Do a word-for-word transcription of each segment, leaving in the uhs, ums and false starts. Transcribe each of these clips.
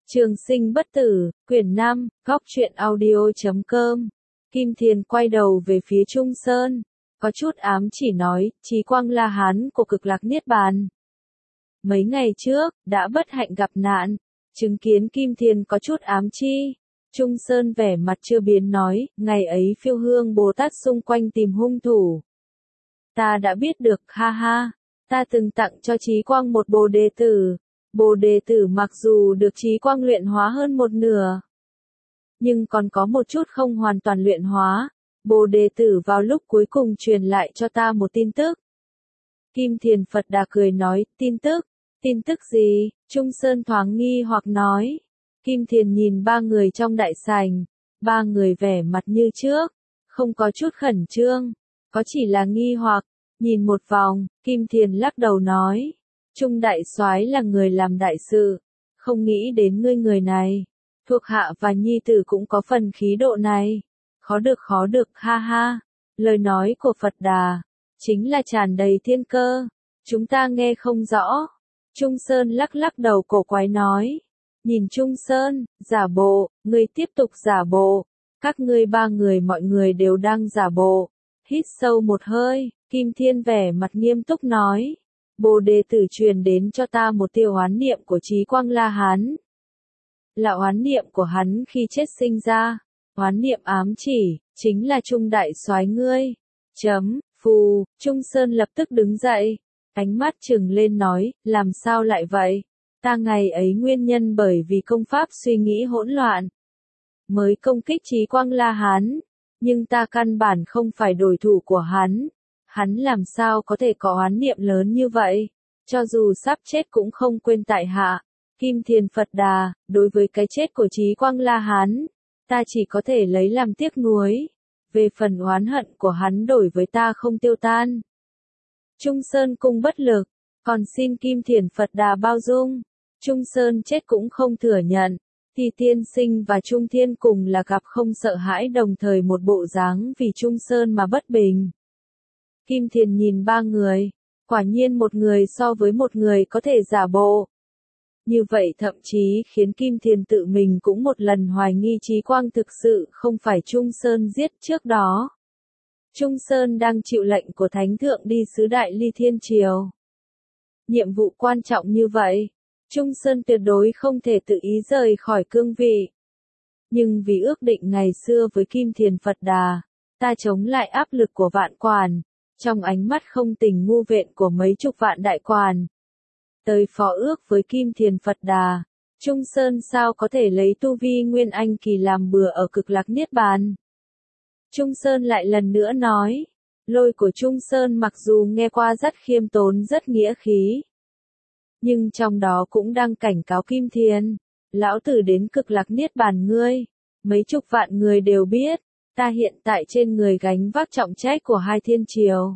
Trường sinh bất tử, quyển năm, góc truyện audio chấm com. Kim Thiền quay đầu về phía Trung Sơn, có chút ám chỉ nói, Chí Quang La Hán của Cực Lạc Niết Bàn. Mấy ngày trước, đã bất hạnh gặp nạn, chứng kiến Kim Thiền có chút ám chi. Trung Sơn vẻ mặt chưa biến nói, ngày ấy Phiêu Hương Bồ Tát xung quanh tìm hung thủ. Ta đã biết được, ha ha, ta từng tặng cho Chí Quang một bồ đề tử. Bồ đề tử mặc dù được Chí Quang luyện hóa hơn một nửa, nhưng còn có một chút không hoàn toàn luyện hóa. Bồ đề tử vào lúc cuối cùng truyền lại cho ta một tin tức. Kim Thiền Phật Đà cười nói, tin tức, tin tức gì? Trung Sơn thoáng nghi hoặc nói. Kim Thiền nhìn ba người trong đại sảnh, ba người vẻ mặt như trước, không có chút khẩn trương, có chỉ là nghi hoặc. Nhìn một vòng, Kim Thiền lắc đầu nói. Trung đại soái là người làm đại sự, không nghĩ đến ngươi người này, thuộc hạ và nhi tử cũng có phần khí độ này. Khó được khó được, ha ha. Lời nói của Phật Đà chính là tràn đầy thiên cơ, chúng ta nghe không rõ. Trung Sơn lắc lắc đầu cổ quái nói. Nhìn Trung Sơn, giả bộ, ngươi tiếp tục giả bộ. Các ngươi ba người mọi người đều đang giả bộ. Hít sâu một hơi, Kim Thiên vẻ mặt nghiêm túc nói. Bồ đề tử truyền đến cho ta một tiêu oán niệm của Chí Quang La Hán. Là oán niệm của hắn khi chết sinh ra. Oán niệm ám chỉ, chính là Trung đại soái ngươi. Chấm, phù, Trung Sơn lập tức đứng dậy. Ánh mắt trừng lên nói, làm sao lại vậy? Ta ngày ấy nguyên nhân bởi vì công pháp suy nghĩ hỗn loạn. Mới công kích Chí Quang La Hán. Nhưng ta căn bản không phải đối thủ của hắn. Hắn làm sao có thể có oán niệm lớn như vậy, cho dù sắp chết cũng không quên tại hạ. Kim Thiền Phật Đà, đối với cái chết của Chí Quang La Hán, ta chỉ có thể lấy làm tiếc nuối. Về phần oán hận của hắn đổi với ta không tiêu tan. Trung Sơn cung bất lực, còn xin Kim Thiền Phật Đà bao dung. Trung Sơn chết cũng không thừa nhận. Thì tiên sinh và Trung Thiên cùng là gặp không sợ hãi đồng thời một bộ dáng vì Trung Sơn mà bất bình. Kim Thiền nhìn ba người, quả nhiên một người so với một người có thể giả bộ. Như vậy thậm chí khiến Kim Thiền tự mình cũng một lần hoài nghi Chí Quang thực sự không phải Trung Sơn giết trước đó. Trung Sơn đang chịu lệnh của Thánh Thượng đi sứ Đại Ly Thiên Triều. Nhiệm vụ quan trọng như vậy, Trung Sơn tuyệt đối không thể tự ý rời khỏi cương vị. Nhưng vì ước định ngày xưa với Kim Thiền Phật Đà, ta chống lại áp lực của vạn quản. Trong ánh mắt không tình ngu vện của mấy chục vạn đại quan, tới phó ước với Kim Thiền Phật Đà, Trung Sơn sao có thể lấy tu vi Nguyên Anh kỳ làm bừa ở Cực Lạc Niết Bàn. Trung Sơn lại lần nữa nói, lôi của Trung Sơn mặc dù nghe qua rất khiêm tốn rất nghĩa khí, nhưng trong đó cũng đang cảnh cáo Kim Thiền, lão tử đến Cực Lạc Niết Bàn ngươi, mấy chục vạn người đều biết. Ta hiện tại trên người gánh vác trọng trách của hai thiên triều.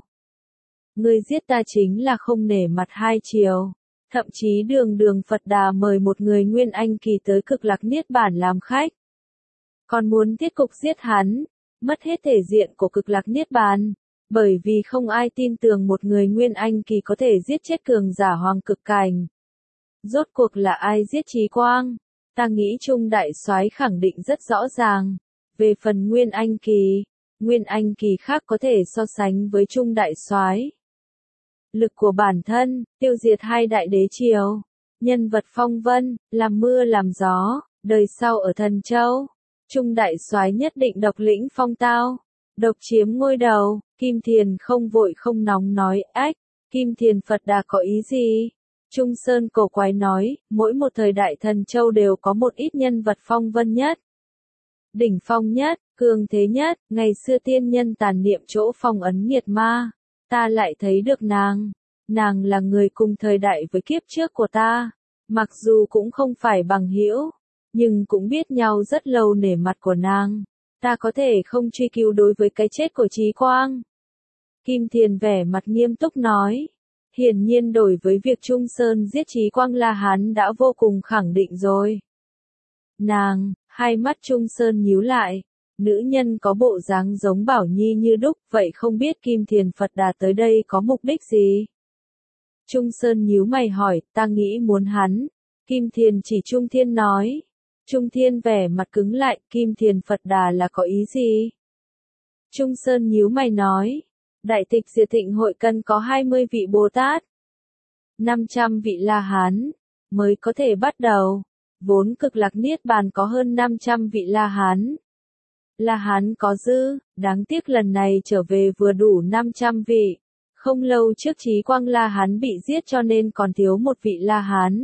Ngươi giết ta chính là không nể mặt hai triều. Thậm chí đường đường Phật Đà mời một người Nguyên Anh kỳ tới Cực Lạc Niết Bàn làm khách. Còn muốn tiết cục giết hắn, mất hết thể diện của Cực Lạc Niết Bàn. Bởi vì không ai tin tưởng một người Nguyên Anh kỳ có thể giết chết cường giả hoàng cực cảnh. Rốt cuộc là ai giết Chí Quang? Ta nghĩ Trung đại soái khẳng định rất rõ ràng. Về phần Nguyên Anh kỳ, Nguyên Anh kỳ khác có thể so sánh với Trung đại soái. Lực của bản thân, tiêu diệt hai đại đế triều, nhân vật phong vân, làm mưa làm gió, đời sau ở Thần Châu. Trung đại soái nhất định độc lĩnh phong tao, độc chiếm ngôi đầu. Kim Thiền không vội không nóng nói, ách, Kim Thiền Phật Đà có ý gì? Trung Sơn cổ quái nói, mỗi một thời đại Thần Châu đều có một ít nhân vật phong vân nhất. Đỉnh phong nhất, cường thế nhất, ngày xưa tiên nhân tàn niệm chỗ phong ấn nghiệt ma, ta lại thấy được nàng, nàng là người cùng thời đại với kiếp trước của ta, mặc dù cũng không phải bằng hữu, nhưng cũng biết nhau rất lâu nể mặt của nàng, ta có thể không truy cứu đối với cái chết của Chí Quang. Kim Thiền vẻ mặt nghiêm túc nói, hiển nhiên đối với việc Trung Sơn giết Chí Quang La Hán đã vô cùng khẳng định rồi. Nàng, hai mắt Trung Sơn nhíu lại, nữ nhân có bộ dáng giống Bảo Nhi như đúc, vậy không biết Kim Thiền Phật Đà tới đây có mục đích gì? Trung Sơn nhíu mày hỏi, ta nghĩ muốn hắn, Kim Thiền chỉ Trung Thiên nói. Trung Thiên vẻ mặt cứng lại, Kim Thiền Phật Đà là có ý gì? Trung Sơn nhíu mày nói, Đại Tịch Diệt Thịnh Hội cần có hai mươi vị Bồ Tát, năm trăm vị La Hán, mới có thể bắt đầu. Vốn Cực Lạc Niết Bàn có hơn năm trăm vị La Hán. La Hán có dư, đáng tiếc lần này trở về vừa đủ năm trăm vị. Không lâu trước Chí Quang La Hán bị giết cho nên còn thiếu một vị La Hán.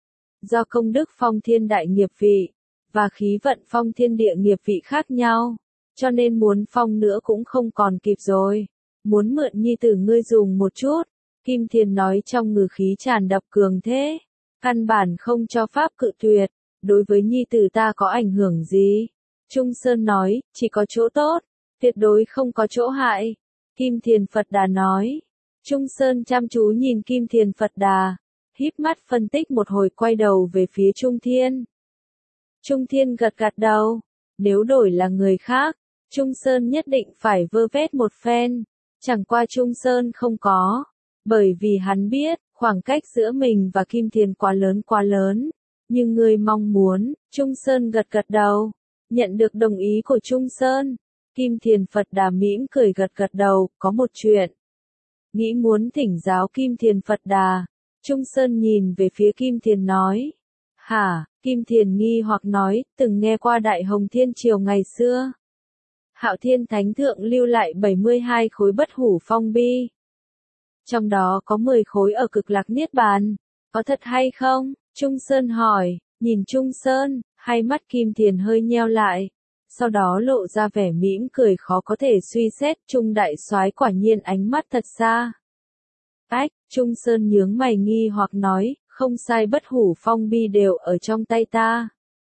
Do công đức phong thiên đại nghiệp vị, và khí vận phong thiên địa nghiệp vị khác nhau, cho nên muốn phong nữa cũng không còn kịp rồi. Muốn mượn nhi tử ngươi dùng một chút, Kim Thiền nói trong ngữ khí tràn đập cường thế. Căn bản không cho pháp cự tuyệt, đối với nhi tử ta có ảnh hưởng gì? Trung Sơn nói, chỉ có chỗ tốt, tuyệt đối không có chỗ hại. Kim Thiền Phật Đà nói. Trung Sơn chăm chú nhìn Kim Thiền Phật Đà, híp mắt phân tích một hồi quay đầu về phía Trung Thiên. Trung Thiên gật gật đầu, nếu đổi là người khác, Trung Sơn nhất định phải vơ vét một phen, chẳng qua Trung Sơn không có, bởi vì hắn biết, khoảng cách giữa mình và Kim Thiền quá lớn quá lớn, nhưng người mong muốn, Trung Sơn gật gật đầu, nhận được đồng ý của Trung Sơn. Kim Thiền Phật Đà mỉm cười gật gật đầu, có một chuyện. Nghĩ muốn thỉnh giáo Kim Thiền Phật Đà. Trung Sơn nhìn về phía Kim Thiền nói. Hả, Kim Thiền nghi hoặc nói, từng nghe qua Đại Hồng Thiên Triều ngày xưa. Hạo Thiên Thánh Thượng lưu lại bảy mươi hai khối bất hủ phong bi. Trong đó có mười khối ở Cực Lạc Niết Bàn. Có thật hay không? Trung Sơn hỏi, nhìn Trung Sơn, hai mắt Kim Thiền hơi nheo lại. Sau đó lộ ra vẻ mỉm cười khó có thể suy xét, Trung Đại Soái quả nhiên ánh mắt thật xa. Ách, Trung Sơn nhướng mày nghi hoặc nói, không sai, bất hủ phong bi đều ở trong tay ta.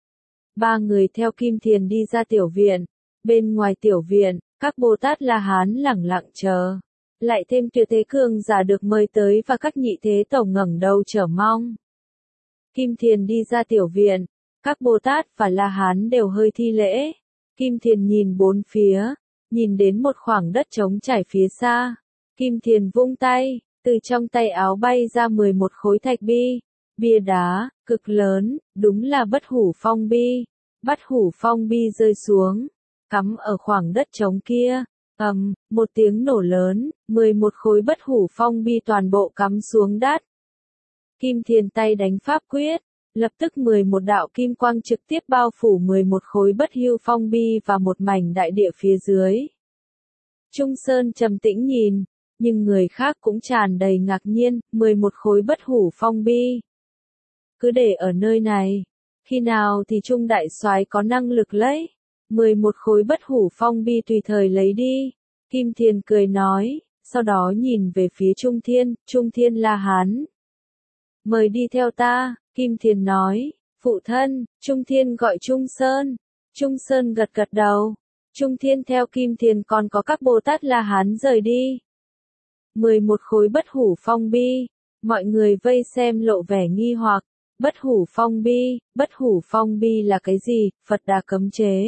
Ba người theo Kim Thiền đi ra tiểu viện, bên ngoài tiểu viện, các Bồ Tát La Hán lẳng lặng chờ. Lại thêm Tuyệt Thế Cường giả được mời tới và các nhị thế tổ ngẩng đầu chờ mong. Kim Thiền đi ra tiểu viện, các Bồ Tát và La Hán đều hơi thi lễ. Kim Thiền nhìn bốn phía, nhìn đến một khoảng đất trống trải phía xa. Kim Thiền vung tay, từ trong tay áo bay ra mười một khối thạch bi, bia đá, cực lớn, đúng là bất hủ phong bi. Bất hủ phong bi rơi xuống, cắm ở khoảng đất trống kia. Ầm, một tiếng nổ lớn, mười một khối bất hủ phong bi toàn bộ cắm xuống đất. Kim Thiền tay đánh pháp quyết, lập tức mười một đạo kim quang trực tiếp bao phủ mười một khối bất hưu phong bi và một mảnh đại địa phía dưới. Trung Sơn trầm tĩnh nhìn, nhưng người khác cũng tràn đầy ngạc nhiên, mười một khối bất hủ phong bi. Cứ để ở nơi này, khi nào thì Trung Đại Soái có năng lực lấy, mười một khối bất hủ phong bi tùy thời lấy đi. Kim Thiền cười nói, sau đó nhìn về phía Trung Thiên, Trung Thiên La Hán. Mời đi theo ta, Kim Thiền nói, phụ thân, Trung Thiên gọi Trung Sơn. Trung Sơn gật gật đầu, Trung Thiên theo Kim Thiền còn có các Bồ Tát La Hán rời đi. mười một khối bất hủ phong bi, mọi người vây xem lộ vẻ nghi hoặc, bất hủ phong bi, bất hủ phong bi là cái gì, Phật Đà cấm chế.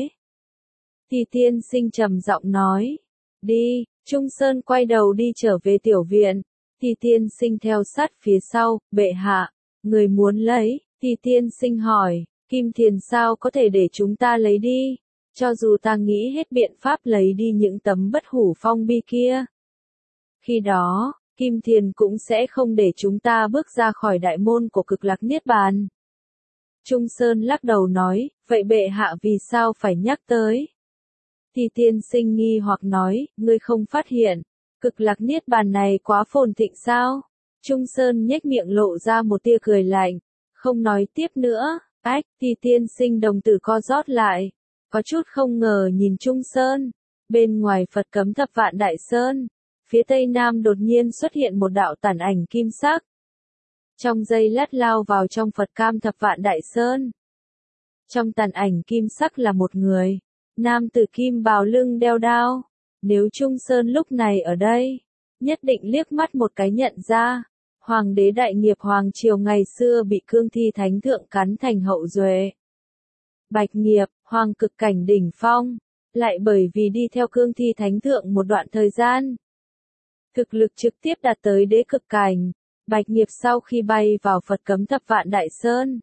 Thì tiên sinh trầm giọng nói, đi, Trung Sơn quay đầu đi trở về tiểu viện, thì tiên sinh theo sát phía sau, bệ hạ, người muốn lấy, thì tiên sinh hỏi, Kim Thiền sao có thể để chúng ta lấy đi, cho dù ta nghĩ hết biện pháp lấy đi những tấm bất hủ phong bi kia. Khi đó, Kim Thiền cũng sẽ không để chúng ta bước ra khỏi đại môn của Cực Lạc Niết Bàn. Trung Sơn lắc đầu nói, vậy bệ hạ vì sao phải nhắc tới? Thì tiên sinh nghi hoặc nói, ngươi không phát hiện, Cực Lạc Niết Bàn này quá phồn thịnh sao? Trung Sơn nhếch miệng lộ ra một tia cười lạnh, không nói tiếp nữa. Ách, thì tiên sinh đồng tử co rót lại, có chút không ngờ nhìn Trung Sơn. Bên ngoài Phật cấm Thập Vạn Đại Sơn, phía tây nam đột nhiên xuất hiện một đạo tàn ảnh kim sắc. Trong giây lát lao vào trong Phật cam Thập Vạn Đại Sơn. Trong tàn ảnh kim sắc là một người, nam tử kim bào lưng đeo đao. Nếu Trung Sơn lúc này ở đây, nhất định liếc mắt một cái nhận ra, Hoàng đế đại nghiệp Hoàng Triều ngày xưa bị Cương Thi Thánh Thượng cắn thành hậu duệ. Bạch nghiệp, Hoàng cực cảnh đỉnh phong, lại bởi vì đi theo Cương Thi Thánh Thượng một đoạn thời gian. Thực lực trực tiếp đạt tới đế cực cảnh, Bạch Nghiệp sau khi bay vào Phật cấm thập vạn Đại Sơn,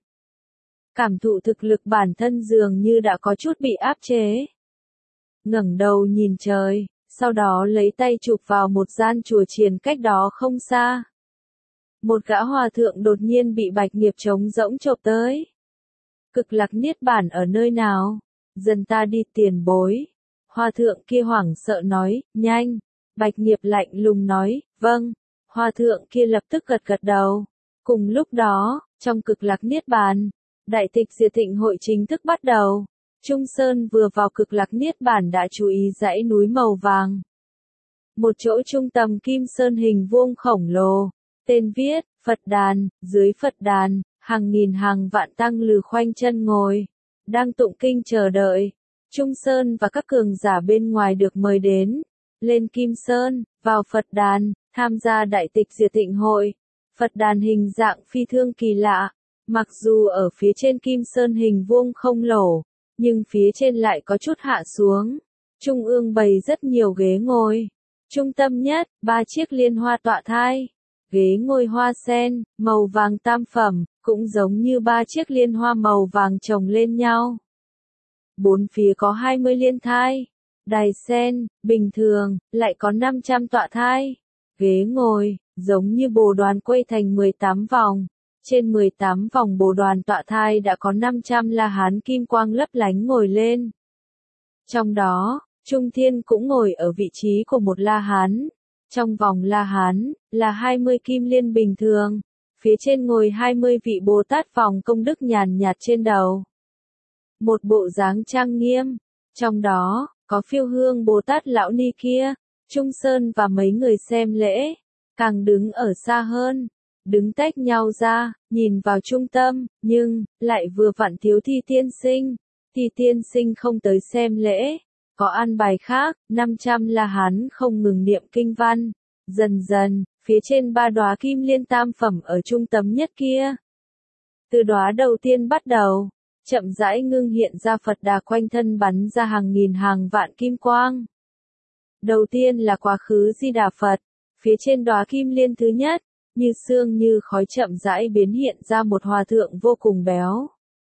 cảm thụ thực lực bản thân dường như đã có chút bị áp chế. Ngẩng đầu nhìn trời, sau đó lấy tay chụp vào một gian chùa chiền cách đó không xa. Một gã hòa thượng đột nhiên bị Bạch Nghiệp trống rỗng chộp tới. Cực lạc niết bản ở nơi nào? Dần ta đi tiền bối. Hòa thượng kia hoảng sợ nói, nhanh. Bạch Nghiệp lạnh lùng nói, vâng. Hòa thượng kia lập tức gật gật đầu. Cùng lúc đó, trong cực lạc niết bàn, đại tịch diệt thịnh hội chính thức bắt đầu. Trung Sơn vừa vào cực lạc niết bàn đã chú ý dãy núi màu vàng. Một chỗ trung tâm kim sơn hình vuông khổng lồ, tên viết, Phật đàn, dưới Phật đàn, hàng nghìn hàng vạn tăng lừ khoanh chân ngồi, đang tụng kinh chờ đợi. Trung Sơn và các cường giả bên ngoài được mời đến, lên Kim Sơn, vào Phật đàn, tham gia đại tịch diệt thịnh hội. Phật đàn hình dạng phi thường kỳ lạ, mặc dù ở phía trên Kim Sơn hình vuông không lỗ, nhưng phía trên lại có chút hạ xuống. Trung ương bày rất nhiều ghế ngồi. Trung tâm nhất, ba chiếc liên hoa tọa thai. Ghế ngồi hoa sen, màu vàng tam phẩm, cũng giống như ba chiếc liên hoa màu vàng chồng lên nhau. Bốn phía có hai mươi liên thai. Đài sen, bình thường, lại có năm trăm tọa thai. Ghế ngồi, giống như bồ đoàn quay thành mười tám vòng. Trên mười tám vòng bồ đoàn tọa thai đã có năm trăm la hán kim quang lấp lánh ngồi lên. Trong đó, Trung Thiên cũng ngồi ở vị trí của một la hán. Trong vòng la hán, là hai mươi kim liên bình thường. Phía trên ngồi hai mươi vị Bồ Tát vòng công đức nhàn nhạt trên đầu. Một bộ dáng trang nghiêm. Trong đó, có Phiêu Hương Bồ Tát lão ni kia, Trung Sơn và mấy người xem lễ. Càng đứng ở xa hơn, đứng tách nhau ra, nhìn vào trung tâm, nhưng, lại vừa vặn thiếu Thi Tiên Sinh. Thi Tiên Sinh không tới xem lễ. Có an bài khác, năm trăm la hán không ngừng niệm kinh văn. Dần dần, phía trên ba đóa kim liên tam phẩm ở trung tâm nhất kia. Từ đóa đầu tiên bắt đầu, chậm rãi ngưng hiện ra Phật đà quanh thân bắn ra hàng nghìn hàng vạn kim quang. Đầu tiên là quá khứ Di Đà Phật, phía trên đóa kim liên thứ nhất, như sương như khói chậm rãi biến hiện ra một hòa thượng vô cùng béo.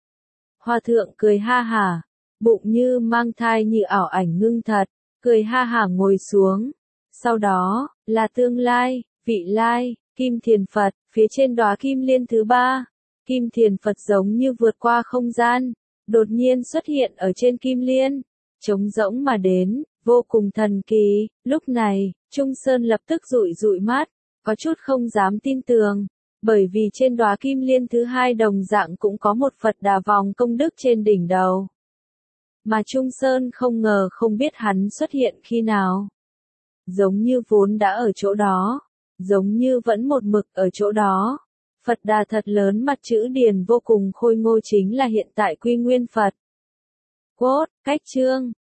Hòa thượng cười ha hả, bụng như mang thai như ảo ảnh ngưng thật, cười ha hả ngồi xuống. Sau đó, là tương lai, vị lai, Kim Thiền Phật, phía trên đóa kim liên thứ ba. Kim Thiền Phật giống như vượt qua không gian, đột nhiên xuất hiện ở trên kim liên, trống rỗng mà đến, vô cùng thần kỳ. Lúc này, Trung Sơn lập tức dụi dụi mắt, có chút không dám tin tưởng, bởi vì trên đóa kim liên thứ hai đồng dạng cũng có một Phật đà vòng công đức trên đỉnh đầu. Mà Trung Sơn không ngờ không biết hắn xuất hiện khi nào. Giống như vốn đã ở chỗ đó, giống như vẫn một mực ở chỗ đó. Phật đà thật lớn mặt chữ điền vô cùng khôi ngô chính là hiện tại Quy Nguyên Phật. Quote, cách chương,